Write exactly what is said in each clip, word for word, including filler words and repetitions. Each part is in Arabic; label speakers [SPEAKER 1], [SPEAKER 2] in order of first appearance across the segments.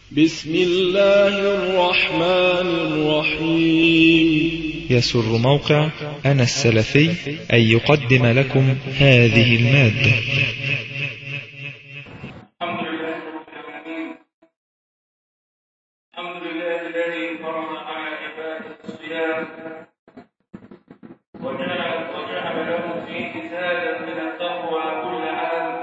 [SPEAKER 1] بسم الله الرحمن الرحيم.
[SPEAKER 2] يسر موقع أنا السلفي أن يقدم لكم هذه المادة.
[SPEAKER 3] الحمد لله رب العالمين. الحمد لله الذي فرض على عباده الصيام وجعل وجعل له فيه زادا من التقوى كل عام،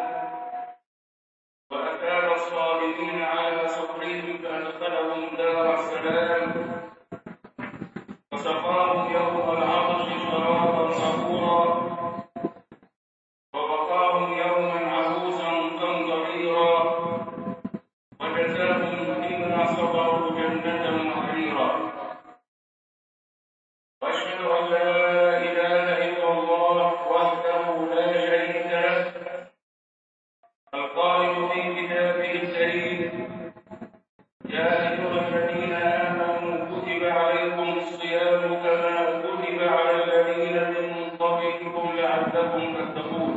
[SPEAKER 3] وأثاب الصابرين على صبرهم فأدخلهم دار السلام، وسقاهم يوم العطش شرابا طهورا، ووقاهم يوما عبوسا قمطريرا، وجزاهم بما صبروا جنة وحريرا. واشهد ان لا اله الا الله وحده لا شريك له، القائل في كتابه الكريم: يا ايها الذين امنوا كتب عليكم الصيام كما كتب على الذين من قبلكم لعلكم تتقون.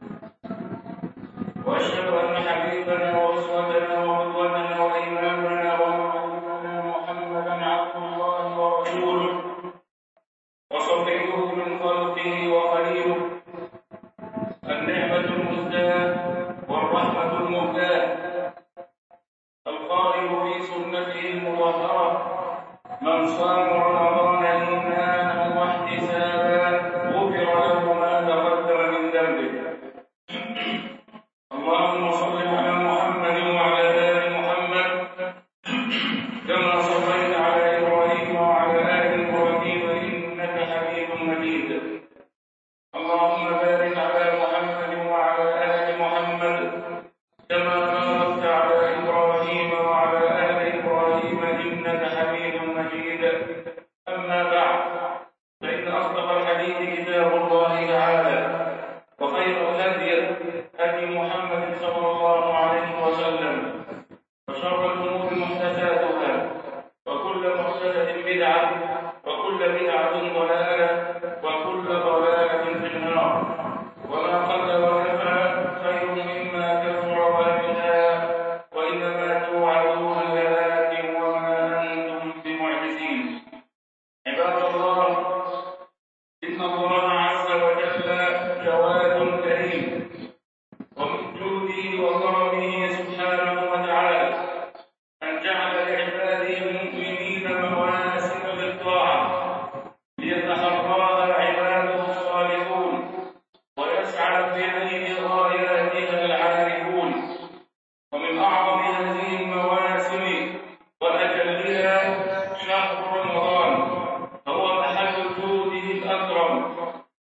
[SPEAKER 3] واشهد ان حبيبنا واسوتنا وقدوتنا وامامنا ومعلمنا محمدا عبد الله ورسوله وصفيه من خلقه وخليله، النعمه المزداه والرحمه المهداه، القائل في سنته المطهره: من صام رمضان ايمانا واحتسابا غفر له ما تقدم من ذنبه. اللهم صل على محمد وعلى آل محمد كما صليت على إبراهيم وعلى آل إبراهيم إنك حميد مجيد. اللهم بارك على محمد وعلى آل محمد كما باركت على إبراهيم وعلى آل إبراهيم إنك حميد مجيد. أما بعد، فإن أصدق الحديث كتاب الله تعالى، وخير الهدي هدي محمد صلى الله عليه وسلم، وشر الأمور محدثاتها، وكل محدثة بدعة، وكل بدعة ضلالة، وكل ضلالة في النار. وما قل وكفى خير مما كثر وأبنى، وإنما توعدون لآت وما أنتم بمعجزين. عباد الله، إن الله عز وجل جواد كريم، ومن جوده وكرمه سبحانه وتعالى أن جعل لعباده المؤمنين مواسم للطاعة ليتحراها عباده الصالحون ويسعى في نيل غاياتها العارفون. ومن أعظم هذه المواسم وأجلها شهر رمضان، فهو محل جوده الأكرم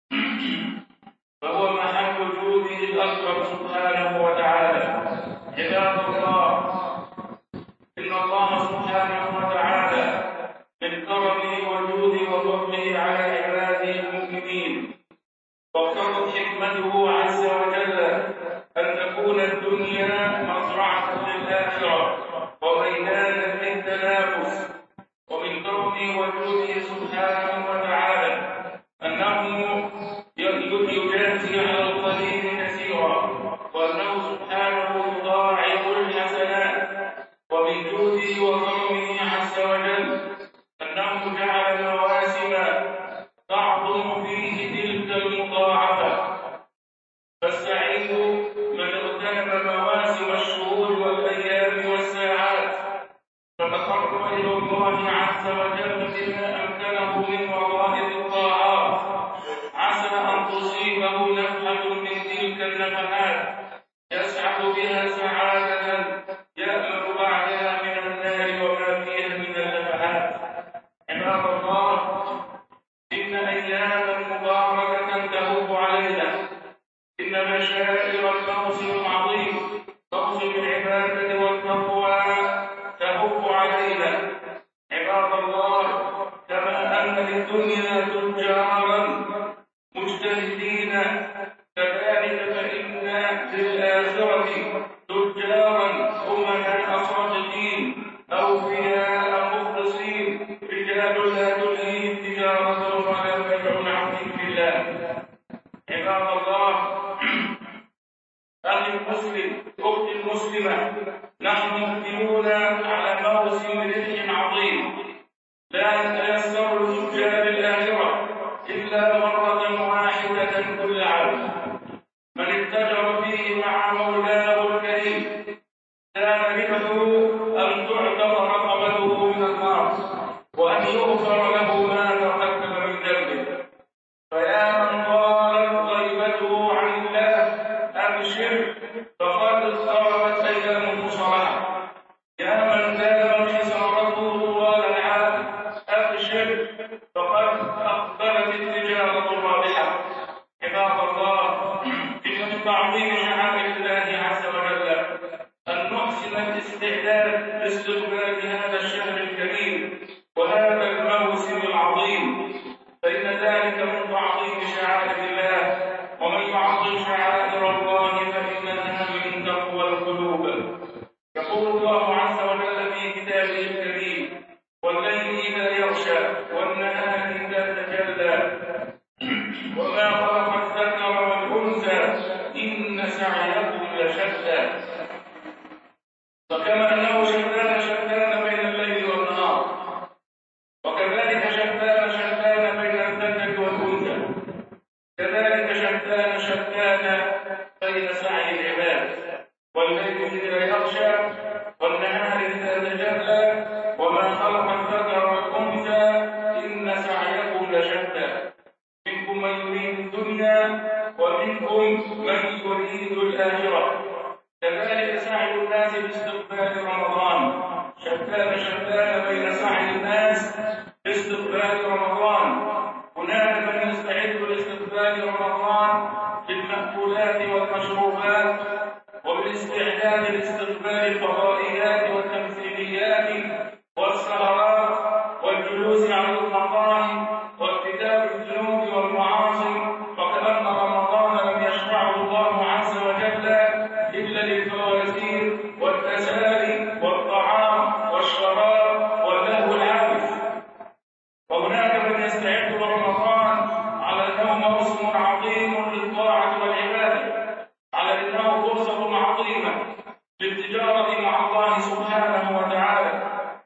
[SPEAKER 3] فهو محل جوده الأكرم سبحانه وتعالى. عباد الله، إن الله سبحانه وتعالى من كرمه وجوده وفضله على عباده المؤمنين، واقتضت حكمته عز وجل أن تكون الدنيا مزرعة للآخرة وميدانا للتنافس. ومن كرمه وجوده سبحانه وتعالى أنه يجازي على القليل كثيرا، وأنه سبحانه يضاعف الحسنات. ومن جوده وكرمه عز وجل أنه جعل مواسم تعظم فيه تلك المضاعفة. فالسعيد من اغتنم مواسم الشهور والأيام والساعات، فتقرب إلى الله عز وجل بما أمكنه من وظائف الطاعات، عسى أن تصيبه نفحة من تلك النفحات يسعد بها سعادة يأمل بعدها من النار وما فيها من اللفحات. عباد الله، إن أياما مباركة تهب علينا، إن بشائر الموسم العظيم موسم العبادة والتقوى تهب علينا. عباد الله، كما أن موسم ربح عظيم لا يتيسر لتجار الآخرة إلا مرة واحدة كل عام. من اتجر فيه مع مولاه الكريم كان ربحه أن تعتق رقبته من النار وأن يغفر له ما تقدم من ذنبه. فيا من طالت غيبته عن الله أبشر فقد اقتربت أيام الصلاح. يا من دامت خسارته طوال العام أبشر فقد أقبلت التجارة الرابحة. عباد الله، إن من تعظيم شعائر الله عز وجل أن نحسن الاستعداد لاستقبال هذا الشهر الكريم وهذا الموسم العظيم، فإن ذلك من تعظيم شعائر الله، ومن يعظم شعائر الله فإنها من تقوى القلوب. يقول الله عز وجل في كتابه الكريم: والليل إذا يغشى والنهار إذا تجلى وما خلق الذكر والأنثى إن سعيكم لشتى. فكما أنه شتان شتان بين الليل والنهار، وكذلك شتان شتان بين الذكر والأنثى، كذلك شتان شتان بين سعي العباد. والليل إذا يغشى والنهار إذا تجلى وما خلق الذكر والأنثى إن سعيكم لشتى. منكم من يريد الدنيا ومنكم من يريد الآخرة. كذلك سعي الناس باستقبال رمضان، شتان شتان بين سعي الناس باستقبال رمضان. هناك من يستعد لاستقبال رمضان بالمأكولات والمشروبات وبالاستعداد لاستقبال الفضائيات والتمثيليات والسهرات والجلوس على المقاهي وارتكاب الذنوب والمعاصي، وكأن رمضان لم يشرعه الله عز وجل إلا للفوازير والتسالي والطعام والشراب واللهو العابث. وهناك من يستعد لرمضان على أنه موسم عظيم للطاعة والعبادة، على أنه فرصة عظيمة للتجارة مع الله سبحانه وتعالى،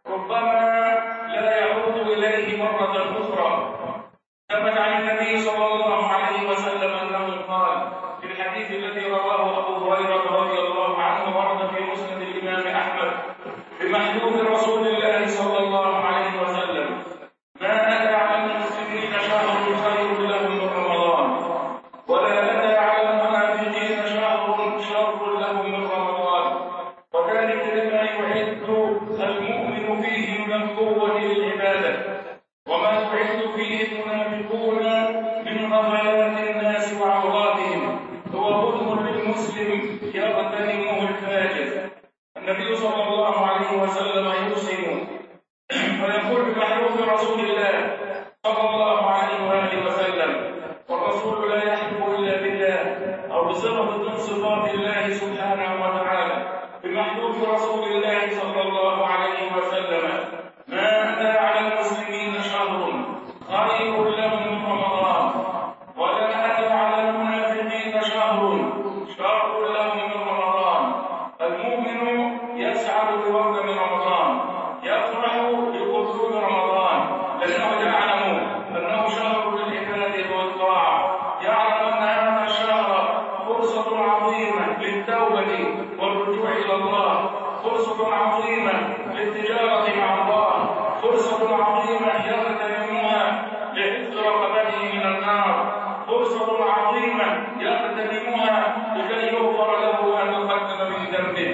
[SPEAKER 3] ربما لا يعود إليه مرة أخرى. ثبت عن النبي صلى الله عليه وسلم أنه قال في الحديث الذي رواه أبو هريرة رضي الله عنه ورد في مسند الإمام أحمد بمحبوب رسول الله صلى الله عليه وسلم: ما أتى على المسلمين شهر خير لهم من رمضان، ولا أتى على المنافقين شهر شر لهم من رمضان، وذلك لما يعد المؤمن فيه من القوة للعبادة، وما يعد فيه المنافقون من غفلات الناس وعوراتهم هو هدم للمسلم يغتنمه الفاجر. النبي صلى الله عليه وسلم يوصي ويقول بمحبوب رسول الله صلى الله عليه وآله وسلم: والرسول لا يحلف إلا بالله أو بصفة من صفات الله سبحانه وتعالى. بمحبوب رسول الله صلى الله عليه وسلم: ما أتى على المسلمين شهر خير لهم من رمضان، ولا أتى على المنافقين شهر شر لهم من رمضان. المؤمن يسعد بوقت من رمضان، يفرح بقدوم رمضان، لأنه يعلم أنه شهر للعبادة والطاعة، يعلم أن هذا الشهر فرصة عظيمة للتوبة والرجوع إلى الله، فرصة عظيمة للتجارة مع الله، فرصة عظيمة يغتنمها لحفظ رقبته من النار، فرصة عظيمة يغتنمها لكي يغفر له ما تقدم من ذنبه.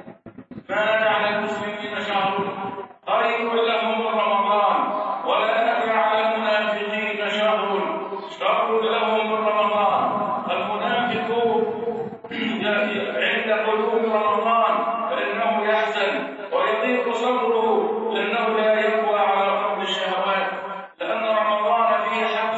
[SPEAKER 3] ما أتى على المسلمين شهر خير لهم من رمضان، ولا أتى على المنافقين شهر شر لهم من رمضان. المنافق عند قلوب رمضان فإنه يحزن ويضيق صدره، لأنه لا يقوى على قبل الشهوات، لأن رمضان فيه حق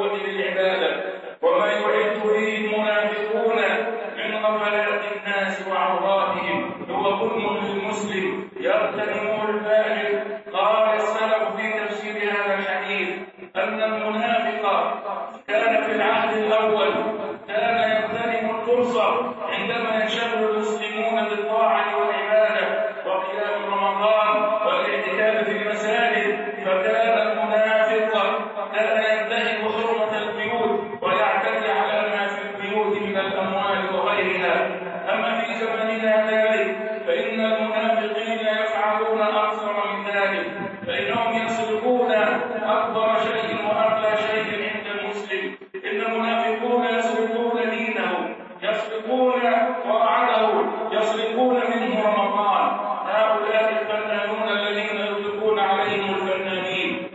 [SPEAKER 3] القوة للعبادة، وما يعد به المنافقون من غفلات الناس وعوراتهم هو ظلم للمسلم يغتنمه الفاجر. قال السلف في تفسير هذا الحديث أن المنافق كان في العهد الأول كان يغتنم الفرصة عندما ينشغل المسلمون بالطاعة والعبادة وقيام رمضان والاعتكاف في المساجد، فكان المنافق كان ينتهك حرمة البيوت ويعتدي على ما في البيوت من الأموال وغيرها. أما في زمننا ذلك فإن المنافقين يفعلون أكثر من ذلك، فإنهم يسرقون أكبر شيء وأغلى شيء عند المسلم. إن المنافقون يسرقون دينه، يسرقون طاعته، يسرقون منه رمضان. هؤلاء الفنانون الذين يطلقون عليهم الفنانين،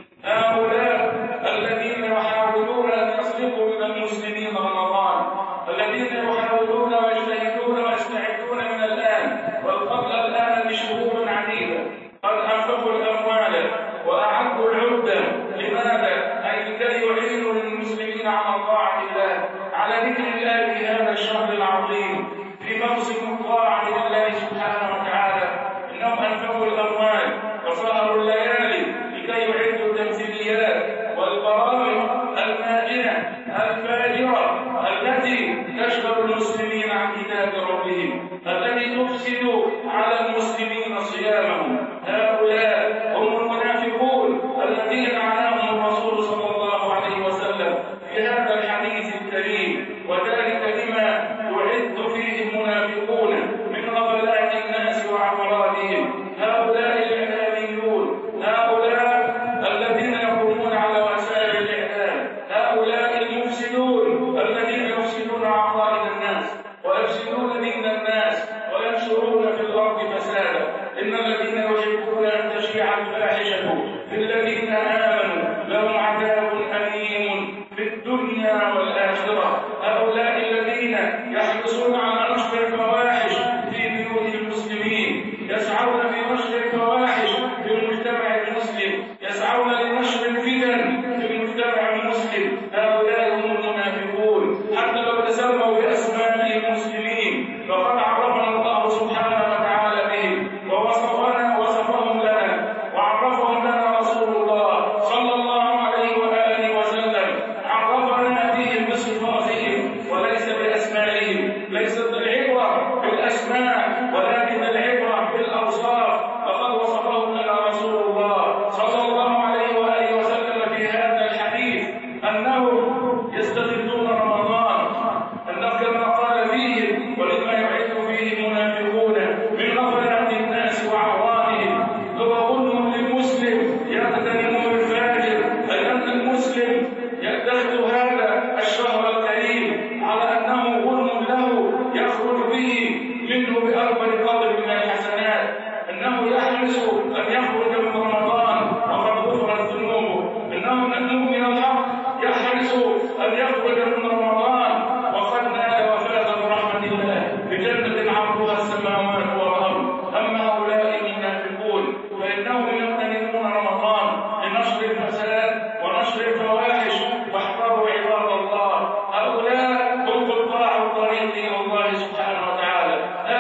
[SPEAKER 3] هؤلاء الذين يحاولون أن يسرقوا من المسلمين رمضان، الذين يحاولون ويجتهدون ويستعدون من الآن والقبل الآن بشهور عديدة، قد أنفقوا الأموال وأعدوا العدة. لماذا؟ أي لكي يعينوا المسلمين على طاعة الله، على ذكر الله في هذا الشهر العظيم، في موسم الطاعة لله سبحانه وتعالى. إنهم أنفقوا الأموال وسهروا الليالي لكي يعدوا التمثيليات والبرامج الماجنة الفاجرة التي تشغل المسلمين عن كتاب ربهم، التي تفسد على المسلمين صيامهم. هؤلاء هم المنافقون الذين عناهم الرسول صلى الله عليه وسلم في هذا الحديث الكريم، وذلك لما يعد فيه المنافقون من غفلات الناس وعوراتهم. هؤلاء الإعلاميون، هؤلاء الذين يقومون على وسائل الإعلام، هؤلاء المفسدون الذين يفسدون عقائد الناس ويفسدون دين الناس وينشرون في الأرض فسادا. إن الذين يحبون أن تشيع الفاحشة في الذين آمنوا لهم عذاب أليم في الدنيا والآخرة. هؤلاء الذين يحرصون على نشر الفواحش في بيوت المسلمين، يسعون في نشر الفواحش في المجتمع المسلم، يسعون لنشر الفتن في المجتمع المسلم. هؤلاء هم المنافقون، حتى لو تسموا بأسماء المسلمين فقد عرفنا الله سبحانه وتعالى بهم ووصفنا وصفهم لنا وعرفهم لنا رسول الله صلى الله عليه وآله وسلم، عرفنا بهم بصفاتهم وليس بأسمائهم. ليست العبرة بالأسماء ولكن العبرة بالأوصاف، فقد وصفهم لنا رسول الله صلى الله عليه وآله وسلم في هذا الحديث أنهم يستغلون رمضان، أنه كما قال فيهم ولما يعد فيه المنافقون من غفلات الناس وعوراتهم هو ظلم للمسلم يغتنمه الفاجر. أي أن المسلم يتخذ هذا الشهر الكريم على أنه ظلم له يخرج به منه بأكبر قدر من الحسنات، أنه يحرص أن يخرج من رمضان وقد غفرت ذنوبه، إنه من الحق يحرص أن يخرج من رمضان وقد نال وفاز برحمة الله بجنة عرضها السماوات والأرض. أما هؤلاء المنافقون فإنهم يغتنمون رمضان لنشر الفساد ونشر الفواحش. واحذروا عباد الله، هؤلاء هم قطاع الطريق إلى الله سبحانه وتعالى،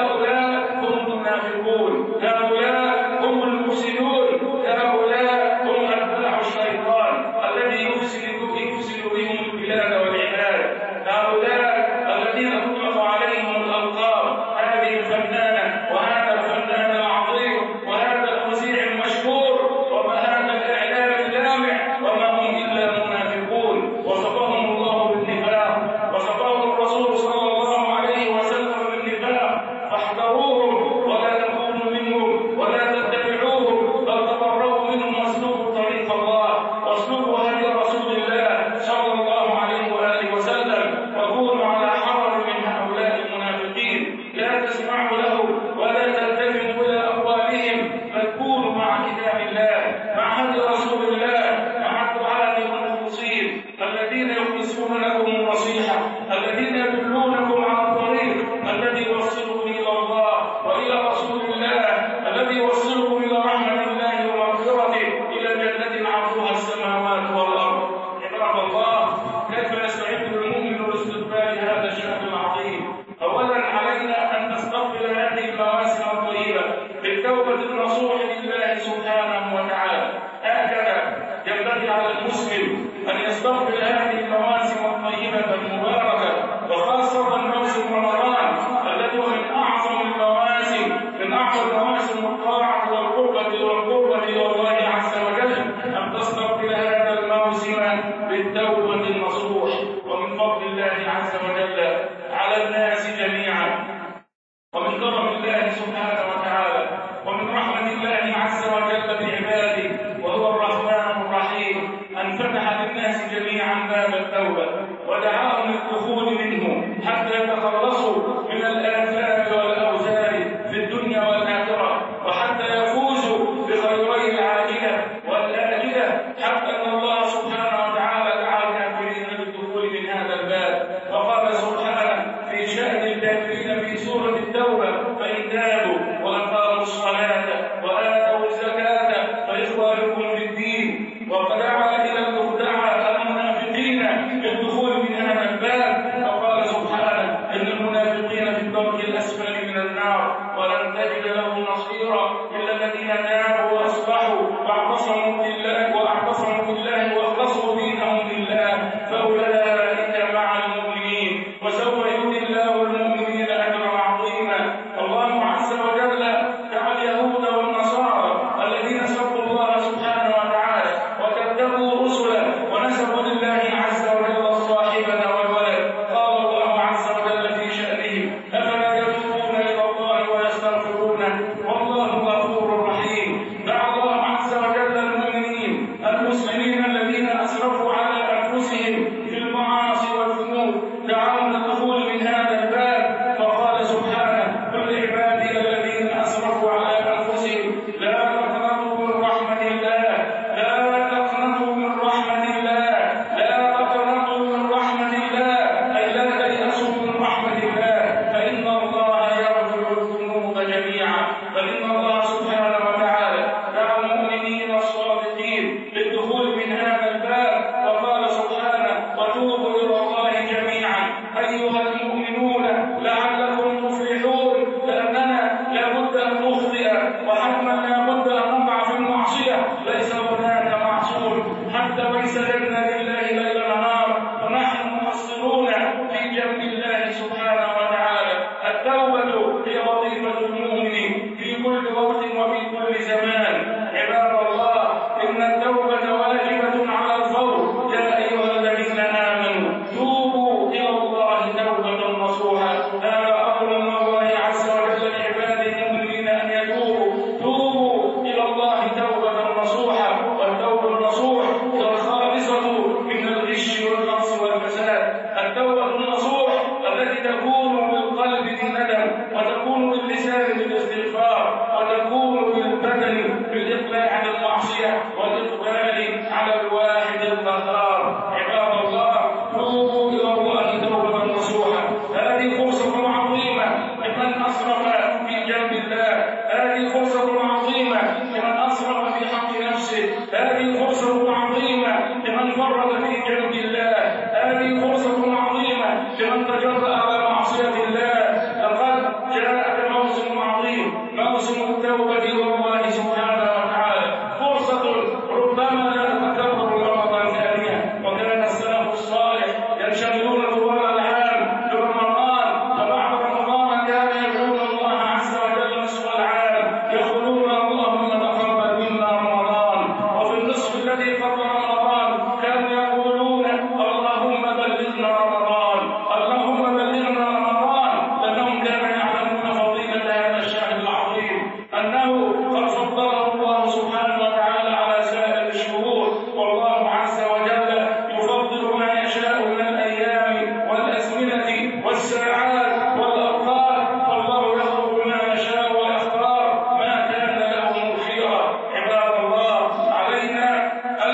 [SPEAKER 3] هؤلاء هم المنافقون، هؤلاء هم المفسدون، هؤلاء هم أتباع الشيطان الذي يفسد يفسد بهم البلاد والعباد. هؤلاء الذين تطلق عليهم الألقاب، هذه الفنانة وهذا الفنان العظيم وهذا المذيع المشهور وما هذا الإعلام اللامع، وما هم إلا منافقون. وصفهم الله بالنفاق، وصفهم الرسول صلى الله عليه وسلم بالنفاق، فاحذروهم ولا تكونوا منهم ولا تتبعوهم، بل تبرؤوا منهم واسلكوا طريق الله واسلكوا هدي رسول الله صلى الله عليه وآله وسلم، وكونوا على حذر من هؤلاء المنافقين. لا تسمعوا لهم ولا تلتفتوا إلى أقوالهم، بل كونوا مع كتاب الله، مع هدي رسول الله، مع الدعاة المخلصين الذين يخلصون لكم النصيحة، الذين يدلونكم على الطريق الذي يوصلكم إلى الله وإلى رسول الله، الذي يوصلكم إلى رحمة الله ومغفرته، إلى جنة عرضها السماوات والأرض. عباد الله، ومن فضل الله عز وجل على الناس جميعا، ومن كرم الله سبحانه وتعالى، ومن رحمة الله عز وجل بعباده وهو الرحمن الرحيم، أن فتح للناس جميعا باب التوبة ودعاهم للدخول منه حتى يتخلصوا من الآثام والأوزار في الدنيا والآخرة، وحتى يفوزوا بخيري العاجلة والآجلة، حتى أن الله سبحانه وتعالى دعا الكافرين للدخول من هذا الباب. وقال سبحانه في شأن الكافرين في سورة التوبة: فإن تابوا وأقاموا الصلاة وآتوا الزكاة فإخوانكم في الدين. وقد دعا إلى دعا المنافقين للدخول من هذا الباب، فقال سبحانه: إن المنافقين في الدرك الأسفل من النار ولن تجد لهم نصيرا إلا الذين تابوا وأصلحوا واعتصموا بالله واعتصموا بالله وأخلصوا دينهم لله فأولئك مع المؤمنين وسوف يؤتي الله المؤمنين أجرا عظيما. الله عز وجل دعا اليهود والنصارى الذين سبوا الله سبحانه وتعالى وكذبوا رسله ونسبوا لله عز وجل الصاحبة والولد. قال الله عز وجل في شأنهم: أفلا يتوبون إلى الله ويستغفرونه والله غفور رحيم. دعا الله عز وجل المؤمنين المسلمين الذين أسرفوا على أنفسهم في المعاصي والذنوب، دعاهم للدخول من هذا الباب، فقال سبحانه: قل لعبادي الذين أسرفوا على أنفسهم لا تقنطوا من رحمة الله لا تقنطوا من رحمة الله لا تقنطوا من رحمة الله أي لا تيأسوا من رحمة الله، فإن الله يغفر الذنوب جميعا. فإن الله سبحانه وتعالى دعا المؤمنين الصادقين للدخول من هذا الباب، وقال سبحانه: وتوبوا إلى الله جميعا أيها المؤمنون لعلكم تفلحون. لأننا لابد أن نخطئ وحتما لابد أن نقع في المعصية، ليس هناك معصوم حتى وإن سجدنا لله ليل نهار فنحن مقصرون في جنب الله سبحانه وتعالى. التوبة هي وظيفة المؤمن في كل وقت وفي كل زمان. عباد الله، إن التوبة واجبة على الفور. يا أيها الذين آمنوا توبوا إلى الله توبة نصوحا. هذا أمر من الله عز وجل لعباد المؤمنين أن يتوبوا. توبوا إلى الله توبة نصوحا، والتوبة النصوح هي الخالصة من الغش والنقص والفساد. التوبة النصوح التي تكون بالقلب بالندم، وتكون باللسان بالاستغفار، وتكون بالبدن بالإقلاع عن المعصية والإقبال على الواحد القهار. عباد الله، توبوا إلى الله توبة نصوحا. هذه فرصة عظيمة لمن أسرف في جنب الله، هذه فرصة عظيمة لمن أسرف في حق نفسه، هذه فرصة عظيمة لمن فرط في جنب الله، هذه فرصة عظيمة لمن تجرأ على معصية الله. لقد جاءك موسم عظيم، موسم التوبة إلى الله سبحانه وتعالى، فرصة ربما لا تتكرر مرة ثانية. وكان السلف الصالح ينشغلون طوال العام برمضان، فبعد رمضان كان يدعون الله عز وجل نصف العام، يقولون: اللهم تقبل منا رمضان. وفي النصف الذي قبل رمضان كانوا يقولون: اللهم بلغنا رمضان، اللهم بلغنا رمضان، لأنهم كانوا يعلمون فضيلة هذا الشهر العظيم، أنه قد فضله الله سبحانه وتعالى على سائر الشهور. والله عز وجل يفضل ما يشاء من الأيام والأزمنة والساعات والأوقات، والله يخلق ما يشاء ويختار، ما كان له خيرا. عباد الله، علينا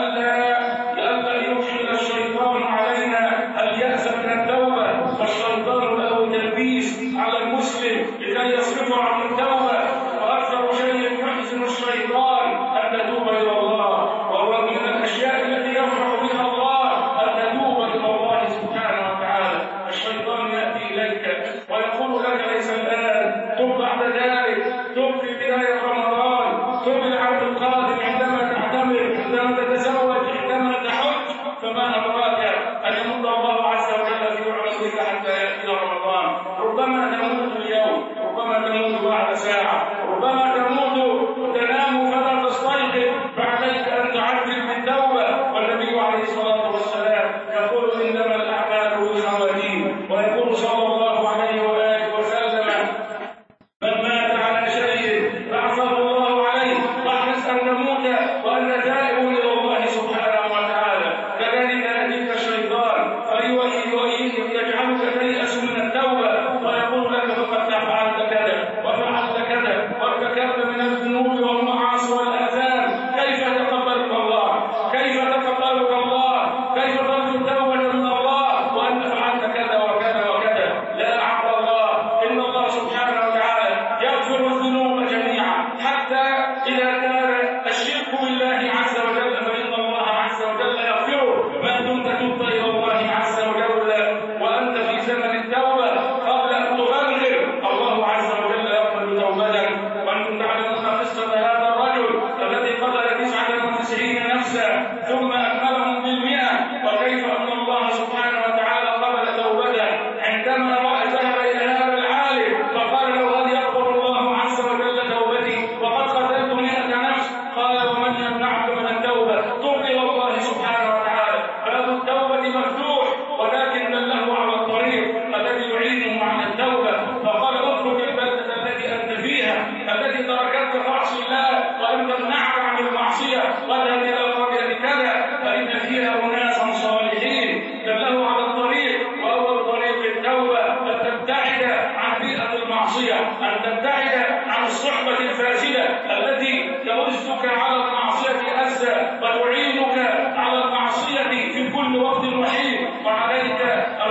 [SPEAKER 3] ألا ألا يدخل الشيطان علينا اليأس من التوبة، والشيطان له تلبيس على المسلم لكي يصرفه عن التوبة. وأكثر شيء يحزن الشيطان أن تتوب إلى الله، وهو من الأشياء التي يفرح بها الله أن تتوب إلى الله سبحانه وتعالى. الشيطان يأتي إليك ويقول لك: ليس الآن، تب بعد ذلك، تب في بداية رمضان، تب العام القادم، عندما تعتمر، عندما تتزوج، عندما تحج. فما أدراك أن يمد الله عز وجل في عمرك حتى يأتي رمضان. ربما تموت اليوم، ربما تموت بعد ساعة، ربما تموت وتنام فلا تستيقظ، فعليك أن تعجل بالتوبة. والنبي عليه الصلاة والسلام يقول: إنما الأعمال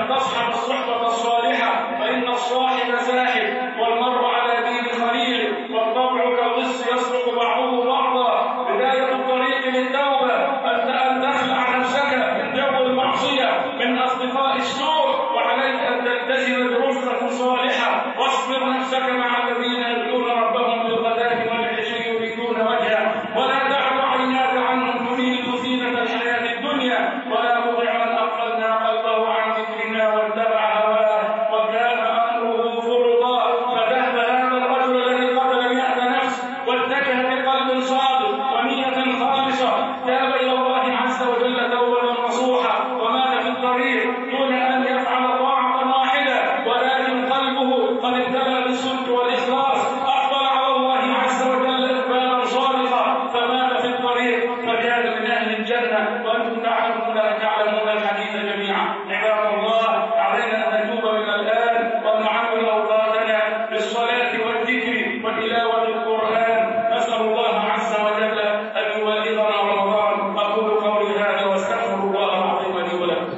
[SPEAKER 3] أن تصحب الصحبة الصالحة، فإن الصاحب ساحب والمرء على دين خليله، والطبع كالغص يسرق بعضه بعضا. بداية الطريق للتوبة أن تخلع نفسك من جو المعصية من أصدقاء السوء، وعليك أن تلتزم برفقة صالحة، واصبر نفسك مع الذين يدعون ربهم بالغداة والعشي يريدون وجهه، ولا تعد عيناك عنهم تريد زينة الحياة الدنيا، ولا تطع من أغفلنا قلبه عن ذكرنا واتبع هواه وكان أمره فرطا. فذهب هذا الرجل الذي قتل مئة نفس واتجه بقلب صادق ونية خالصة، تاب إلى الله عز وجل توبة نصوحة، ومات في الطريق دون أن يفعل طاعة واحدة، ولكن قلبه قد امتلأ بالصدق والإخلاص، أقبل على الله عز وجل إقبالا صادقا، فمات في الطريق فكان من أهل الجنة. وأنتم تعلمون تعلمون الحديث جميعا. عباد الله، علينا أن نتوب من الآن ونعمل أوقاتنا بالصلاة والذكر وتلاوة القرآن. نسأل الله عز وجل أن يبلغنا رمضان. أقول قولي هذا واستغفر الله العظيم لي ولكم.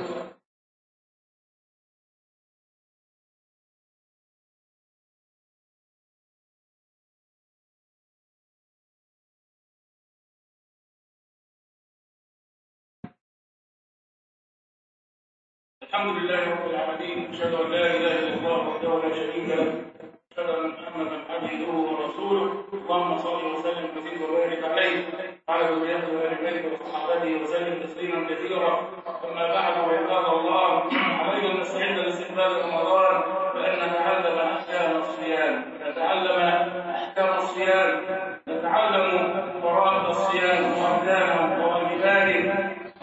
[SPEAKER 3] الحمد لله رب العالمين، أشهد أن لا إله إلا الله وحده لا شريك له، أشهد أن محمدا عبده ورسوله. اللهم صل وسلم وزد وبارك عليه وعلى ذريته وآل بيته وصحابته وسلم تسليما كثيرا. أما بعد، عباد الله، علينا أن نستعد لاستقبال رمضان بأن نتعلم أحكام الصيام، نتعلم أحكام الصيام، نتعلم فرائض الصيام وأركانه وواجباته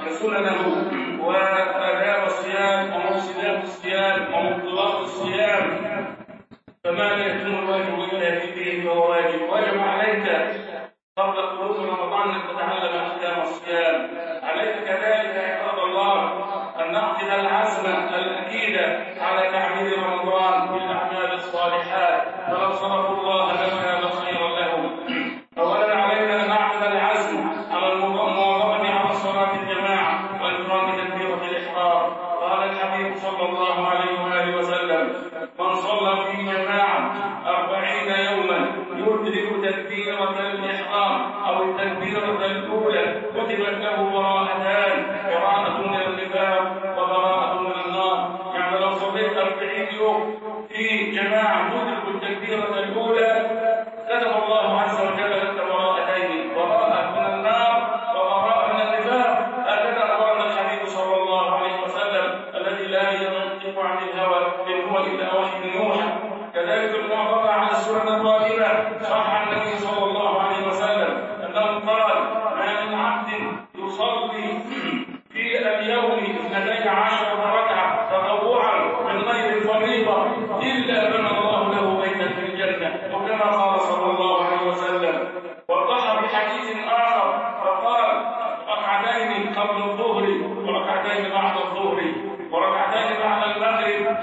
[SPEAKER 3] وسننه وآداب الصيام ومفسدات الصيام ومبطلات الصيام. فما يكون الواجب إلا به فهو واجب. واجب عليك قبل خروج رمضان أن تتعلم أحكام الصيام. عليك كذلك يا عباد الله أن نعقد العزم الأكيد على تعبير رمضان بالأعمال الصالحات، فلو صرفوا الله لكان خيرا لهم. أولا علينا أن نعقد العزم على المواظبة على صلاة الجماعة وإكرام تكبيرة الإحرام. قال الحبيب صلى الله عليه وآله وسلم: من صلى في جماعة أربعين يوما يدرك تكبيرة الإحرام أو التكبيرة الأولى كتبت له براءتان، براءة من النفاق وبراءة من النار. يعني لو صليت أربعين يوم في جماعة تدرك التكبيرة الأولى كتب الله عز وجل لك براءتين، براءة من النار وبراءة من النفاق. هكذا أخبرنا الحبيب صلى الله عليه وسلم الذي لا ينطق عن الهوى إن هو إلا وحي يوحى. كذلك الموافقة على السنن الراتبة. صح عن النبي صلى الله عليه وسلم أنه قال: ما من عبد يصلي في اليوم اثنتي عشرة ركعة تطوعا من غير فريضة إلا بنى الله له بيتا في الجنة، وكما قال صلى الله عليه وسلم. وضح بحديث آخر فقال: ركعتين قبل الظهر وركعتين بعد الظهر وركعتين بعد المغرب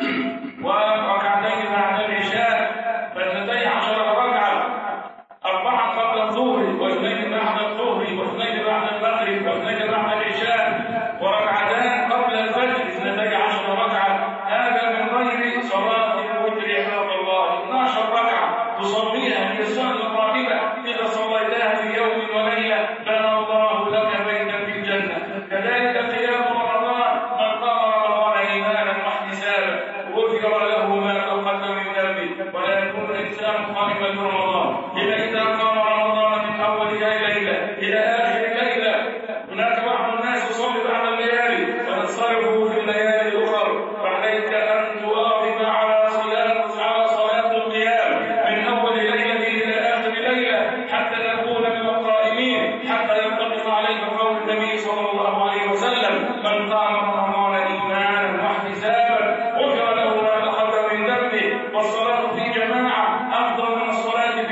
[SPEAKER 3] وركعتين بعد العشاء، فاثنتي عشر ركعة، أربعة قبل الظهر واثنين بعد الظهر واثنين بعد المغرب واثنين بعد العشاء وركعتان قبل الفجر، اثنتي عشر ركعة. هذا من غير صلاة الوتر يا عباد الله. اثنتا عشرة ركعة تصليها في السنن الراتبة إذا صليتها في يوم وليلة بنى الله لك بيتا في الجنة. كذلك قيام رمضان، من قام رمضان إيمانا واحتسابا غفر له ما تقدم من ذنبه. ولا يكون الإنسان قائما برمضان إلا إذا قام رمضان من أول ليلة إلى آخر ليلة. هناك بعض الناس يصلي بعض الليالي وينصرف في الليالي الأخرى، فعليك أن تواظب على على صلاة القيام من أول ليلة إلى آخر ليلة حتى تكون من القائمين، حتى ينطبق عليك قول النبي صلى الله عليه وسلم: من قام رمضان إيمانا واحتسابا غفر له ما تقدم من ذنبه. والصلاة في جماعة أفضل من الصلاة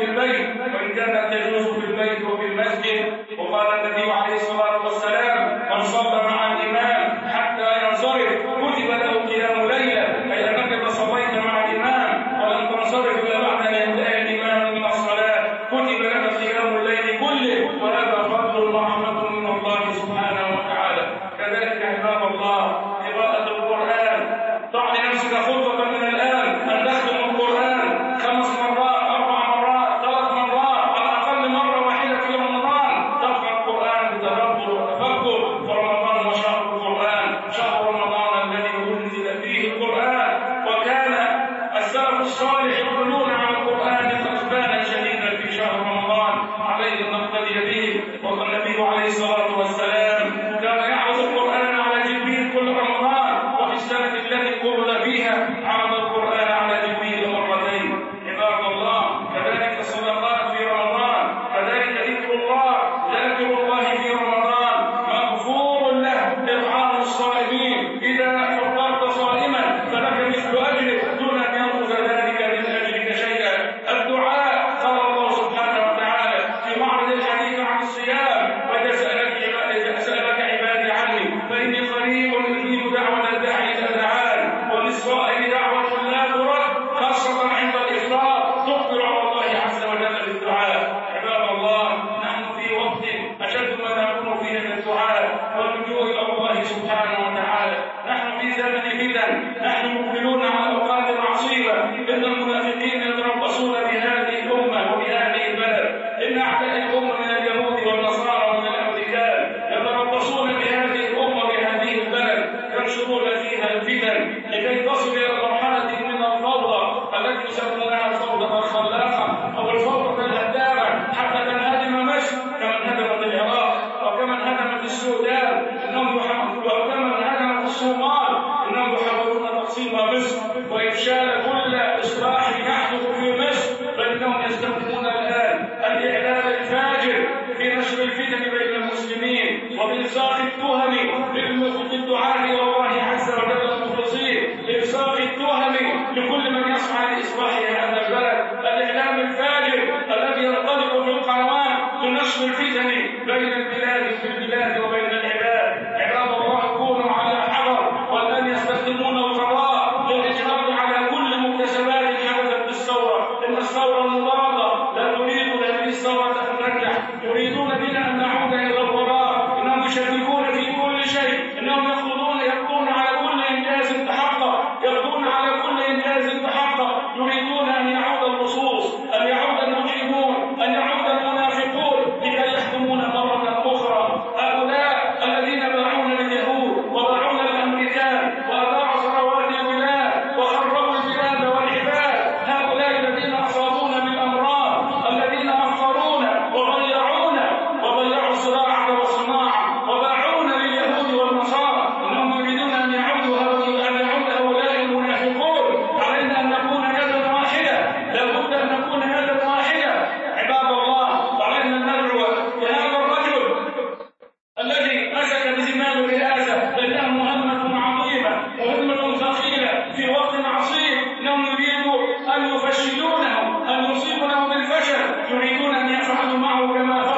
[SPEAKER 3] لنفسك خطوة من الآن أن تختم القرآن خمس مرات، أربع مرات، ثلاث مرات، على الأقل مرة واحدة في رمضان تقرأ القرآن بتدبر وتفكر. فرمضان وشهر القرآن، شهر رمضان الذي أنزل فيه القرآن. وكان السلف الصالح يقولون عن القرآن إقبالا شديدا في شهر رمضان عليه أن نقتدي به. والنبي عليه الصلاة والسلام كان يعرض القرآن على جبريل كل رمضان، وفي السنة التي قبل فيها عرض القرآن على جبريل مرتين. عباد الله، كذلك الصدقات في رمضان، كذلك ذكر الله. ذاكر الله في رمضان مغفور له إطعام الصائمين. إذا فطرت صائما فلك مثل أجره دون أن ينقص ذلك من أجرك شيئا. الدعاء قال الله سبحانه وتعالى في معرض الحديث عن الصيام: وإذا سألك عبادي عني فإني قريب أجيب دعوة الداعي إذا دعان وللصائم دعوة لا ترد، خاصة عند الإفطار تقبل على الله عز وجل بالدعاء. عباد الله، نحن في وقت أشد ما نكون فيه من الدعاء واللجوء إلى الله سبحانه وتعالى. نحن في زمن فتن، نحن مقبلون على أوقات عصيبة. إن المنافقين يتربصون بهذه الأمة وبهذه البلد. إن أعداء الأمة من اليهود والنصارى ومن الأمريكان يتربصون بهذه الأمة وبهذه البلد، ينشرون فيها الفتن لكي تصل إلى مرحلة من الفوضى التي يسمونها الفوضى الخلاقة أو الفوضى الهدامة، حتى تنهدم مصر كمن هدمت العراق وكمن هدمت السودان إنهم وكمن هدمت الصومال. إنهم يحاولون تقسيم مصر وإفشال كل إصلاح يحدث في مصر، فإنهم يستخدمون الآن الإعلام الفاجر في نشر الفتن بين المسلمين وبإلصاق التهم للدعاة إلى الله عز وجل المخلصين، إلصاق التهم لكل من يسعى لإصلاح هذا البلد. الإعلام الفاجر الذي ينطلق بالقنوات لنشر الفتن بين البلاد في البلاد وبين العباد. عباد الله، كونوا على حذر، والآن يستخدمون القضاء للإجراء على كل مكتسبات حدثت بالثورة. إن الثورة المضادة لا تريد هذه الثورة أن تنجح، يريدون بنا أن نعود إلى الوراء. إنهم يشككون في كل شيء، إنهم يقولون يقضون على كل إنجاز تحقق، يقضون على كل إنجاز تحقق. يريدون أن يعود اللصوص، أن يعود المجرمون، أن يعود المنافقون لكي يحكمون مرة أخرى. هؤلاء الذين باعون لليهود وباعون للأمريكان وأضاعوا ثروات البلاد وخربوا البلاد والعباد، هؤلاء الذين أصابونا بالأمراض، الذين أفقرونا وضيعونا وضيعوا الزراعة والصناعة وباعونا لليهود والنصارى. إنهم يريدون أن يعودوا أن يعود هؤلاء المنافقون. علينا أن نكون يدا واحدة، لا بد أن نكون يدا واحدة. عباد الله، علينا أن ندعو لهذا الرجل الذي مسك بزمام الرئاسة، لأنها مهمة عظيمة، مهمة ثقيلة في وقت عصيب. إنهم يريدوا أن يفشلونه، أن يصيبونه بالفشل، يريدون أن يفعلوا معه كما